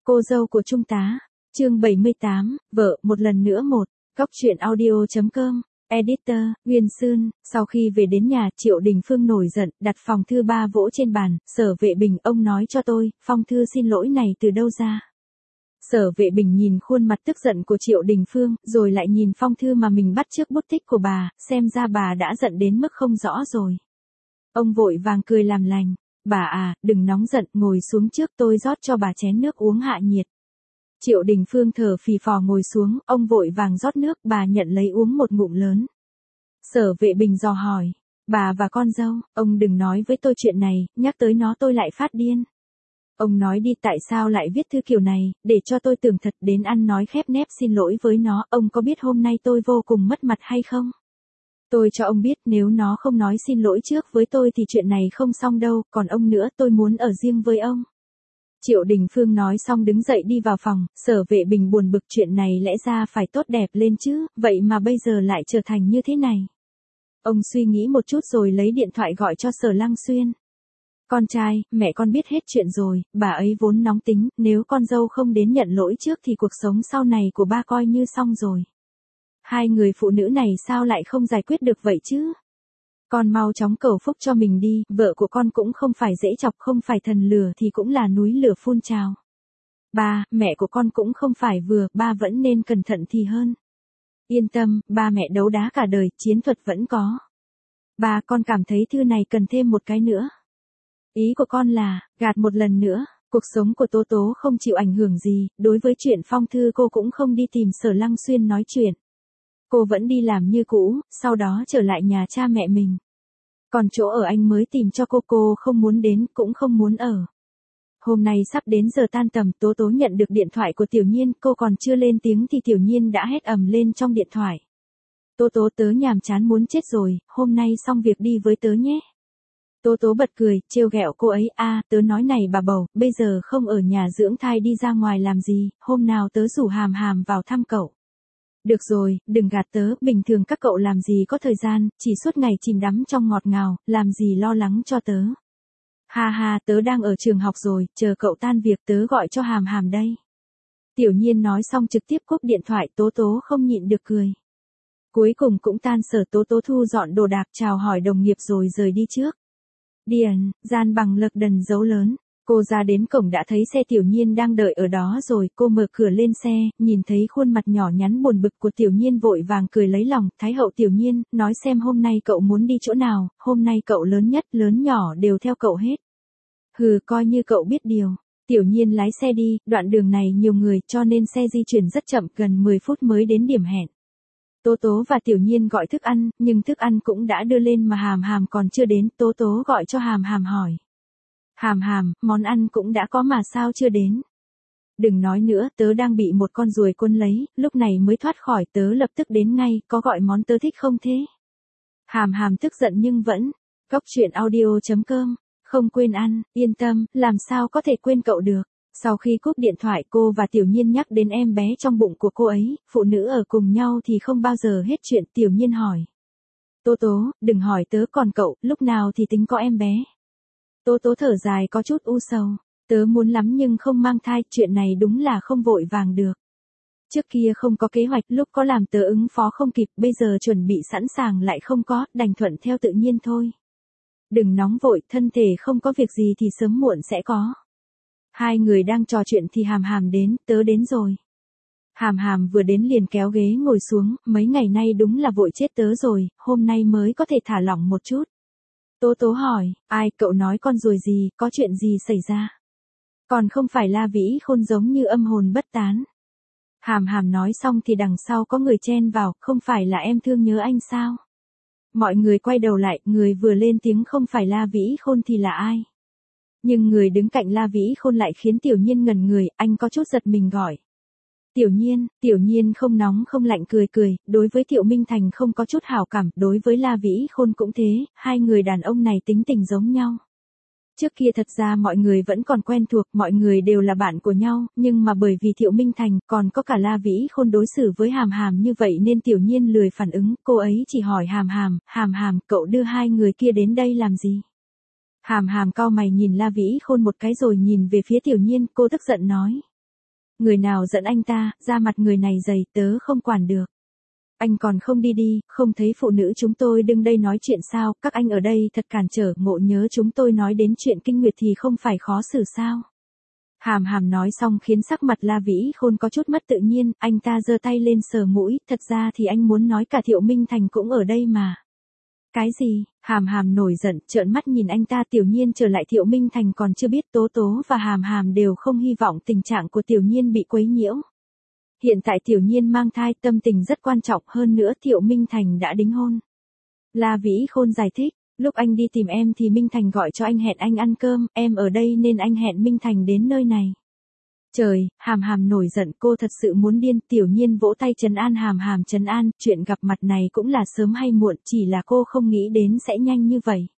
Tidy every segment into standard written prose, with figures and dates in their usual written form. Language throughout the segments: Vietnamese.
Cô dâu của Trung tá, chương 78, vợ, một lần nữa một, góc truyện audio.com, editor, Nguyên Sương. Sau khi về đến nhà, Triệu Đình Phương nổi giận, đặt phong thư ba vỗ trên bàn. Sở Vệ Bình, ông nói cho tôi, phong thư xin lỗi này từ đâu ra? Sở Vệ Bình nhìn khuôn mặt tức giận của Triệu Đình Phương, rồi lại nhìn phong thư mà mình bắt chước bút tích của bà, xem ra bà đã giận đến mức không rõ rồi. Ông vội vàng cười làm lành. Bà à, đừng nóng giận, ngồi xuống trước, tôi rót cho bà chén nước uống hạ nhiệt. Triệu Đình Phương thở phì phò ngồi xuống, ông vội vàng rót nước, bà nhận lấy uống một ngụm lớn. Sở Vệ Bình dò hỏi, bà và con dâu, ông đừng nói với tôi chuyện này, nhắc tới nó tôi lại phát điên. Ông nói đi, tại sao lại viết thư kiểu này, để cho tôi tưởng thật đến ăn nói khép nép xin lỗi với nó, ông có biết hôm nay tôi vô cùng mất mặt hay không? Tôi cho ông biết, nếu nó không nói xin lỗi trước với tôi thì chuyện này không xong đâu, còn ông nữa, tôi muốn ở riêng với ông. Triệu Đình Phương nói xong đứng dậy đi vào phòng. Sở Vệ Bình buồn bực, chuyện này lẽ ra phải tốt đẹp lên chứ, vậy mà bây giờ lại trở thành như thế này. Ông suy nghĩ một chút rồi lấy điện thoại gọi cho Sở Lăng Xuyên. Con trai, mẹ con biết hết chuyện rồi, bà ấy vốn nóng tính, nếu con dâu không đến nhận lỗi trước thì cuộc sống sau này của ba coi như xong rồi. Hai người phụ nữ này sao lại không giải quyết được vậy chứ? Con mau chóng cầu phúc cho mình đi, vợ của con cũng không phải dễ chọc, không phải thần lửa thì cũng là núi lửa phun trào. Ba, mẹ của con cũng không phải vừa, ba vẫn nên cẩn thận thì hơn. Yên tâm, ba mẹ đấu đá cả đời, chiến thuật vẫn có. Ba, con cảm thấy thư này cần thêm một cái nữa. Ý của con là, gạt một lần nữa, cuộc sống của Tố Tố không chịu ảnh hưởng gì, đối với chuyện phong thư cô cũng không đi tìm Sở Lăng Xuyên nói chuyện. Cô vẫn đi làm như cũ, sau đó trở lại nhà cha mẹ mình. Còn chỗ ở anh mới tìm cho cô không muốn đến, cũng không muốn ở. Hôm nay sắp đến giờ tan tầm, Tố Tố nhận được điện thoại của Tiểu Nhiên, cô còn chưa lên tiếng thì Tiểu Nhiên đã hét ầm lên trong điện thoại. Tố Tố, tớ nhàm chán muốn chết rồi, hôm nay xong việc đi với tớ nhé. Tố Tố bật cười, trêu ghẹo cô ấy, tớ nói này bà bầu, bây giờ không ở nhà dưỡng thai đi ra ngoài làm gì, hôm nào tớ rủ Hàm Hàm vào thăm cậu. Được rồi, đừng gạt tớ, bình thường các cậu làm gì có thời gian, chỉ suốt ngày chìm đắm trong ngọt ngào, làm gì lo lắng cho tớ. Ha ha, tớ đang ở trường học rồi, chờ cậu tan việc tớ gọi cho Hàm Hàm đây. Tiểu Nhiên nói xong trực tiếp cúp điện thoại. Tố Tố không nhịn được cười. Cuối cùng cũng tan sở. Tố Tố thu dọn đồ đạc chào hỏi đồng nghiệp rồi rời đi trước. Điền, gian bằng lực đần dấu lớn. Cô ra đến cổng đã thấy xe Tiểu Nhiên đang đợi ở đó rồi, cô mở cửa lên xe, nhìn thấy khuôn mặt nhỏ nhắn buồn bực của Tiểu Nhiên vội vàng cười lấy lòng. Thái hậu Tiểu Nhiên, nói xem hôm nay cậu muốn đi chỗ nào, hôm nay cậu lớn nhất, lớn nhỏ đều theo cậu hết. Hừ, coi như cậu biết điều. Tiểu Nhiên lái xe đi, đoạn đường này nhiều người cho nên xe di chuyển rất chậm, gần 10 phút mới đến điểm hẹn. Tố Tố và Tiểu Nhiên gọi thức ăn, nhưng thức ăn cũng đã đưa lên mà Hàm Hàm còn chưa đến. Tố Tố gọi cho Hàm Hàm hỏi. Hàm Hàm, món ăn cũng đã có mà sao chưa đến? Đừng nói nữa, tớ đang bị một con ruồi quấn lấy, lúc này mới thoát khỏi, tớ lập tức đến ngay, có gọi món tớ thích không thế? Hàm Hàm tức giận nhưng vẫn, góc truyện audio.com, không quên ăn, yên tâm, làm sao có thể quên cậu được. Sau khi cúp điện thoại, cô và Tiểu Nhiên nhắc đến em bé trong bụng của cô ấy, phụ nữ ở cùng nhau thì không bao giờ hết chuyện. Tiểu Nhiên hỏi. Tố Tố, đừng hỏi tớ, còn cậu, lúc nào thì tính có em bé? Tố Tố thở dài có chút u sầu. Tớ muốn lắm nhưng không mang thai, chuyện này đúng là không vội vàng được. Trước kia không có kế hoạch, lúc có làm tớ ứng phó không kịp, bây giờ chuẩn bị sẵn sàng lại không có, đành thuận theo tự nhiên thôi. Đừng nóng vội, thân thể không có việc gì thì sớm muộn sẽ có. Hai người đang trò chuyện thì Hàm Hàm đến, tớ đến rồi. Hàm Hàm vừa đến liền kéo ghế ngồi xuống, mấy ngày nay đúng là vội chết tớ rồi, hôm nay mới có thể thả lỏng một chút. Tố Tố hỏi, ai, cậu nói con ruồi gì, có chuyện gì xảy ra? Còn không phải La Vĩ Khôn giống như âm hồn bất tán. Hàm Hàm nói xong thì đằng sau có người chen vào, không phải là em thương nhớ anh sao? Mọi người quay đầu lại, người vừa lên tiếng không phải La Vĩ Khôn thì là ai? Nhưng người đứng cạnh La Vĩ Khôn lại khiến Tiểu Nhiên ngẩn người, anh có chút giật mình gọi. Tiểu Nhiên không nóng không lạnh cười cười, đối với Thiệu Minh Thành không có chút hảo cảm, đối với La Vĩ Khôn cũng thế, hai người đàn ông này tính tình giống nhau. Trước kia thật ra mọi người vẫn còn quen thuộc, mọi người đều là bạn của nhau, nhưng mà bởi vì Thiệu Minh Thành còn có cả La Vĩ Khôn đối xử với Hàm Hàm như vậy nên Tiểu Nhiên lười phản ứng, cô ấy chỉ hỏi Hàm Hàm, cậu đưa hai người kia đến đây làm gì? Hàm Hàm cau mày nhìn La Vĩ Khôn một cái rồi nhìn về phía Tiểu Nhiên, cô tức giận nói. Người nào dẫn anh ta, ra mặt người này dày tớ không quản được. Anh còn không đi đi, không thấy phụ nữ chúng tôi đứng đây nói chuyện sao, các anh ở đây thật cản trở, ngộ nhớ chúng tôi nói đến chuyện kinh nguyệt thì không phải khó xử sao. Hàm Hàm nói xong khiến sắc mặt La Vĩ Khôn có chút mất tự nhiên, anh ta giơ tay lên sờ mũi, thật ra thì anh muốn nói cả Thiệu Minh Thành cũng ở đây mà. Cái gì? Hàm Hàm nổi giận, trợn mắt nhìn anh ta. Tiểu Nhiên trở lại Thiệu Minh Thành còn chưa biết, Tố Tố và Hàm Hàm đều không hy vọng tình trạng của Tiểu Nhiên bị quấy nhiễu. Hiện tại Tiểu Nhiên mang thai, tâm tình rất quan trọng, hơn nữa Thiệu Minh Thành đã đính hôn. La Vĩ Khôn giải thích, lúc anh đi tìm em thì Minh Thành gọi cho anh hẹn anh ăn cơm, em ở đây nên anh hẹn Minh Thành đến nơi này. Trời, Hàm Hàm nổi giận, cô thật sự muốn điên. Tiểu Nhiên vỗ tay trấn an Hàm Hàm, trấn an, chuyện gặp mặt này cũng là sớm hay muộn, chỉ là cô không nghĩ đến sẽ nhanh như vậy.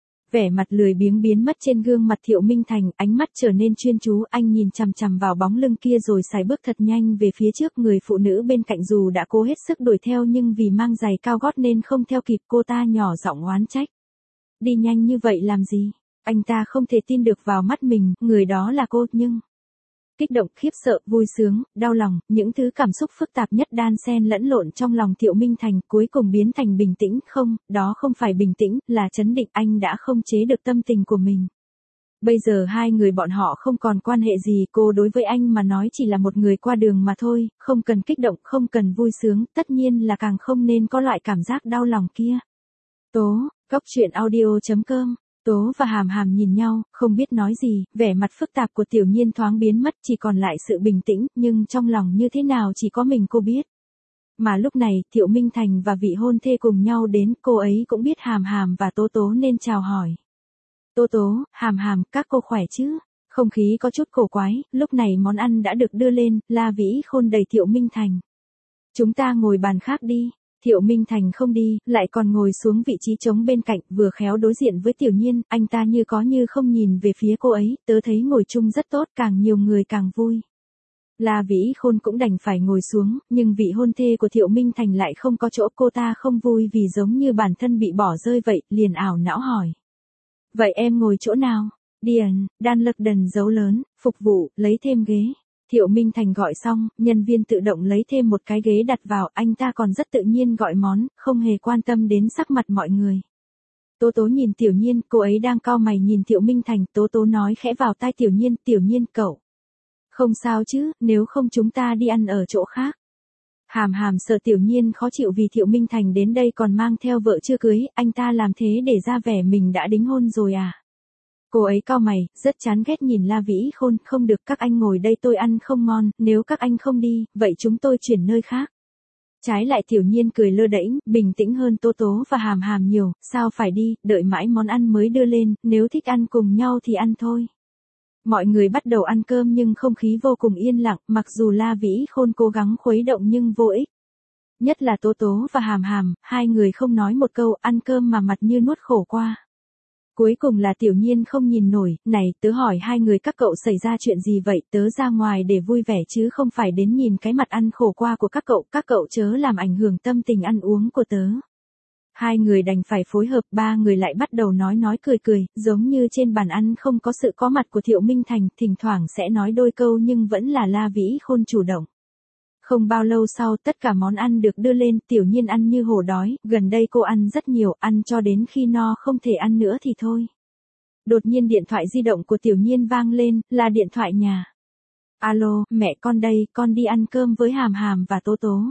Vẻ mặt lười biếng biến mất trên gương mặt Thiệu Minh Thành, ánh mắt trở nên chuyên chú, anh nhìn chằm chằm vào bóng lưng kia rồi sải bước thật nhanh về phía trước. Người phụ nữ bên cạnh dù đã cố hết sức đuổi theo nhưng vì mang giày cao gót nên không theo kịp, cô ta nhỏ giọng oán trách. Đi nhanh như vậy làm gì? Anh ta không thể tin được vào mắt mình, người đó là cô, nhưng... Kích động, khiếp sợ, vui sướng, đau lòng, những thứ cảm xúc phức tạp nhất đan xen lẫn lộn trong lòng Thiệu Minh Thành, cuối cùng biến thành bình tĩnh. Không, đó không phải bình tĩnh, là trấn định. Anh đã không chế được tâm tình của mình. Bây giờ hai người bọn họ không còn quan hệ gì, cô đối với anh mà nói chỉ là một người qua đường mà thôi, không cần kích động, không cần vui sướng, tất nhiên là càng không nên có loại cảm giác đau lòng kia. Góc truyện audio.com Tố và Hàm Hàm nhìn nhau, không biết nói gì, vẻ mặt phức tạp của Tiểu Nhiên thoáng biến mất, chỉ còn lại sự bình tĩnh, nhưng trong lòng như thế nào chỉ có mình cô biết. Mà lúc này, Thiệu Minh Thành và vị hôn thê cùng nhau đến, cô ấy cũng biết Hàm Hàm và Tố Tố nên chào hỏi. Tố Tố, Hàm Hàm, các cô khỏe chứ? Không khí có chút cổ quái, lúc này món ăn đã được đưa lên, La Vĩ Khôn đẩy Thiệu Minh Thành. Chúng ta ngồi bàn khác đi. Thiệu Minh Thành không đi, lại còn ngồi xuống vị trí trống bên cạnh, vừa khéo đối diện với Tiểu Nhiên, anh ta như có như không nhìn về phía cô ấy, tớ thấy ngồi chung rất tốt, càng nhiều người càng vui. La Vĩ Khôn cũng đành phải ngồi xuống, nhưng vị hôn thê của Thiệu Minh Thành lại không có chỗ, cô ta không vui vì giống như bản thân bị bỏ rơi vậy, liền ảo não hỏi. Vậy em ngồi chỗ nào? Điền, đan lực đần dấu lớn, phục vụ, lấy thêm ghế. Thiệu Minh Thành gọi xong, nhân viên tự động lấy thêm một cái ghế đặt vào, anh ta còn rất tự nhiên gọi món, không hề quan tâm đến sắc mặt mọi người. Tố Tố nhìn Tiểu Nhiên, cô ấy đang cau mày nhìn Thiệu Minh Thành, Tố Tố nói khẽ vào tai Tiểu Nhiên cậu. Không sao chứ, nếu không chúng ta đi ăn ở chỗ khác. Hàm Hàm sợ Tiểu Nhiên khó chịu vì Thiệu Minh Thành đến đây còn mang theo vợ chưa cưới, anh ta làm thế để ra vẻ mình đã đính hôn rồi à. Cô ấy cau mày, rất chán ghét nhìn La Vĩ Khôn, không được, các anh ngồi đây tôi ăn không ngon, nếu các anh không đi, vậy chúng tôi chuyển nơi khác. Trái lại Tiểu Nhiên cười lơ đễnh, bình tĩnh hơn Tố Tố và Hàm Hàm nhiều, sao phải đi, đợi mãi món ăn mới đưa lên, nếu thích ăn cùng nhau thì ăn thôi. Mọi người bắt đầu ăn cơm nhưng không khí vô cùng yên lặng, mặc dù La Vĩ Khôn cố gắng khuấy động nhưng vô ích. Nhất là Tố Tố và Hàm Hàm, hai người không nói một câu, ăn cơm mà mặt như nuốt khổ qua. Cuối cùng là Tiểu Nhiên không nhìn nổi, này, tớ hỏi hai người các cậu xảy ra chuyện gì vậy, tớ ra ngoài để vui vẻ chứ không phải đến nhìn cái mặt ăn khổ qua của các cậu chớ làm ảnh hưởng tâm tình ăn uống của tớ. Hai người đành phải phối hợp, ba người lại bắt đầu nói cười, giống như trên bàn ăn không có sự có mặt của Thiệu Minh Thành, thỉnh thoảng sẽ nói đôi câu nhưng vẫn là La Vĩ Khôn chủ động. Không bao lâu sau tất cả món ăn được đưa lên, Tiểu Nhiên ăn như hổ đói, gần đây cô ăn rất nhiều, ăn cho đến khi no không thể ăn nữa thì thôi. Đột nhiên điện thoại di động của Tiểu Nhiên vang lên, là điện thoại nhà. Alo, mẹ con đây, con đi ăn cơm với Hàm Hàm và Tố Tố.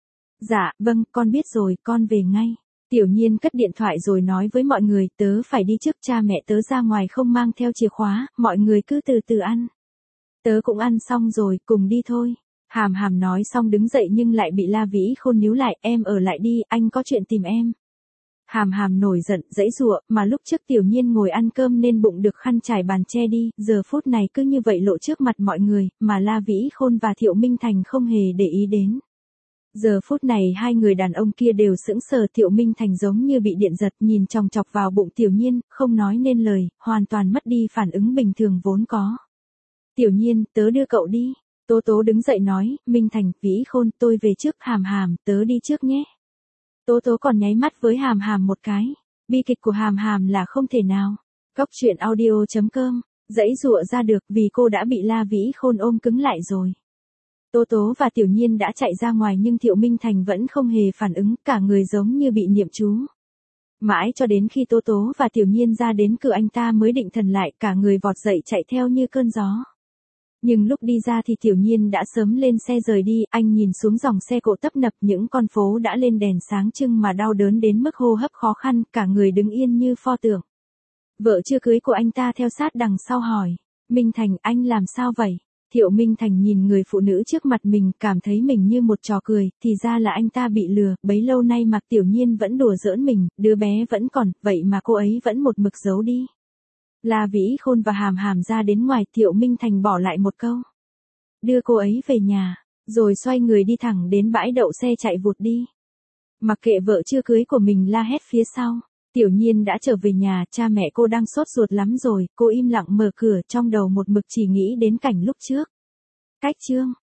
Dạ, vâng, con biết rồi, con về ngay. Tiểu Nhiên cất điện thoại rồi nói với mọi người, tớ phải đi trước, cha mẹ tớ ra ngoài không mang theo chìa khóa, mọi người cứ từ từ ăn. Tớ cũng ăn xong rồi, cùng đi thôi. Hàm Hàm nói xong đứng dậy nhưng lại bị La Vĩ Khôn níu lại, em ở lại đi, anh có chuyện tìm em. Hàm Hàm nổi giận, giãy giụa, mà lúc trước Tiểu Nhiên ngồi ăn cơm nên bụng được khăn trải bàn che đi, giờ phút này cứ như vậy lộ trước mặt mọi người, mà La Vĩ Khôn và Thiệu Minh Thành không hề để ý đến. Giờ phút này hai người đàn ông kia đều sững sờ, Thiệu Minh Thành giống như bị điện giật, nhìn chòng chọc vào bụng Tiểu Nhiên, không nói nên lời, hoàn toàn mất đi phản ứng bình thường vốn có. Tiểu Nhiên, tớ đưa cậu đi. Tố Tố đứng dậy nói, Minh Thành, Vĩ Khôn, tôi về trước, Hàm Hàm, tớ đi trước nhé. Tố Tố còn nháy mắt với Hàm Hàm một cái. Bi kịch của Hàm Hàm là không thể nào. Góc truyện audio.com, giãy giụa ra được vì cô đã bị La Vĩ Khôn ôm cứng lại rồi. Tố Tố và Tiểu Nhiên đã chạy ra ngoài nhưng Thiệu Minh Thành vẫn không hề phản ứng, cả người giống như bị niệm chú. Mãi cho đến khi Tố Tố và Tiểu Nhiên ra đến cửa anh ta mới định thần lại, cả người vọt dậy chạy theo như cơn gió. Nhưng lúc đi ra thì Tiểu Nhiên đã sớm lên xe rời đi, anh nhìn xuống dòng xe cộ tấp nập, những con phố đã lên đèn sáng trưng mà đau đớn đến mức hô hấp khó khăn, cả người đứng yên như pho tượng. Vợ chưa cưới của anh ta theo sát đằng sau hỏi, Minh Thành, anh làm sao vậy? Thiệu Minh Thành nhìn người phụ nữ trước mặt mình, cảm thấy mình như một trò cười, thì ra là anh ta bị lừa, bấy lâu nay Mạc Tiểu Nhiên vẫn đùa giỡn mình, đứa bé vẫn còn, vậy mà cô ấy vẫn một mực giấu đi. La Vĩ Khôn và Hàm Hàm ra đến ngoài, Thiệu Minh Thành bỏ lại một câu. Đưa cô ấy về nhà, rồi xoay người đi thẳng đến bãi đậu xe chạy vụt đi. Mặc kệ vợ chưa cưới của mình la hét phía sau. Tiểu Nhiên đã trở về nhà, cha mẹ cô đang sốt ruột lắm rồi, cô im lặng mở cửa, trong đầu một mực chỉ nghĩ đến cảnh lúc trước. Cách chương